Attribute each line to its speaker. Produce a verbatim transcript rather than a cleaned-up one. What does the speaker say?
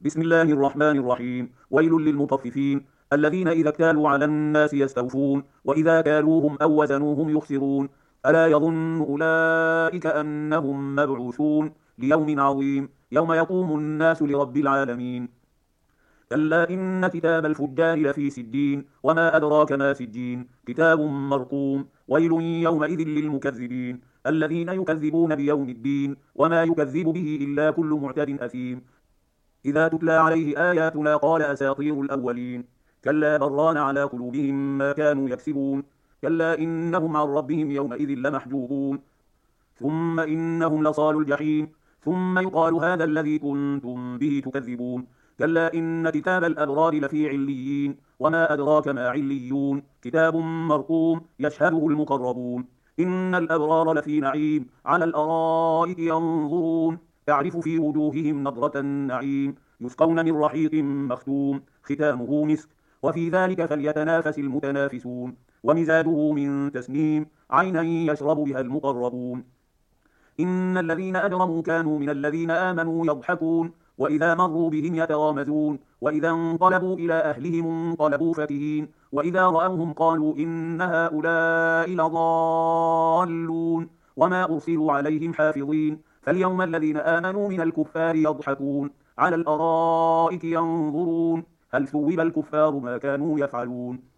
Speaker 1: بسم الله الرحمن الرحيم. ويل للمطففين الذين إذا اكتالوا على الناس يستوفون وإذا كالوهم أو وزنوهم يخسرون. ألا يظن أولئك أنهم مبعوثون ليوم عظيم يوم يقوم الناس لرب العالمين. كلا إن كتاب الفجار لفي سجين وما أدراك ما سجين كتاب مرقوم. ويل يومئذ للمكذبين الذين يكذبون بيوم الدين وما يكذب به إلا كل معتد أثيم. إذا تتلى عليه آياتنا قال أساطير الأولين. كلا بران على قلوبهم ما كانوا يكسبون. كلا إنهم عن ربهم يومئذ لمحجوبون. ثم إنهم لصال الجحيم ثم يقال هذا الذي كنتم به تكذبون. كلا إن كتاب الأبرار لفي عليين وما أدراك ما عليون كتاب مرقوم يشهده المقربون. إن الأبرار لفي نعيم على الأرائك ينظرون تعرف في وجوههم نضرة النعيم يسقون من رحيق مختوم ختامه مسك وفي ذلك فليتنافس المتنافسون. ومزاجه من تسنيم عينا يشرب بها المقربون. إن الذين أجرموا كانوا من الذين آمنوا يضحكون وإذا مروا بهم يتغامزون وإذا انقلبوا إلى أهلهم انقلبوا فكهين وإذا رأوهم قالوا إن هؤلاء لضالون وما أرسلوا عليهم حافظين. فاليوم الذين آمنوا من الكفار يضحكون على الأرائك ينظرون هل ثوب الكفار ما كانوا يفعلون.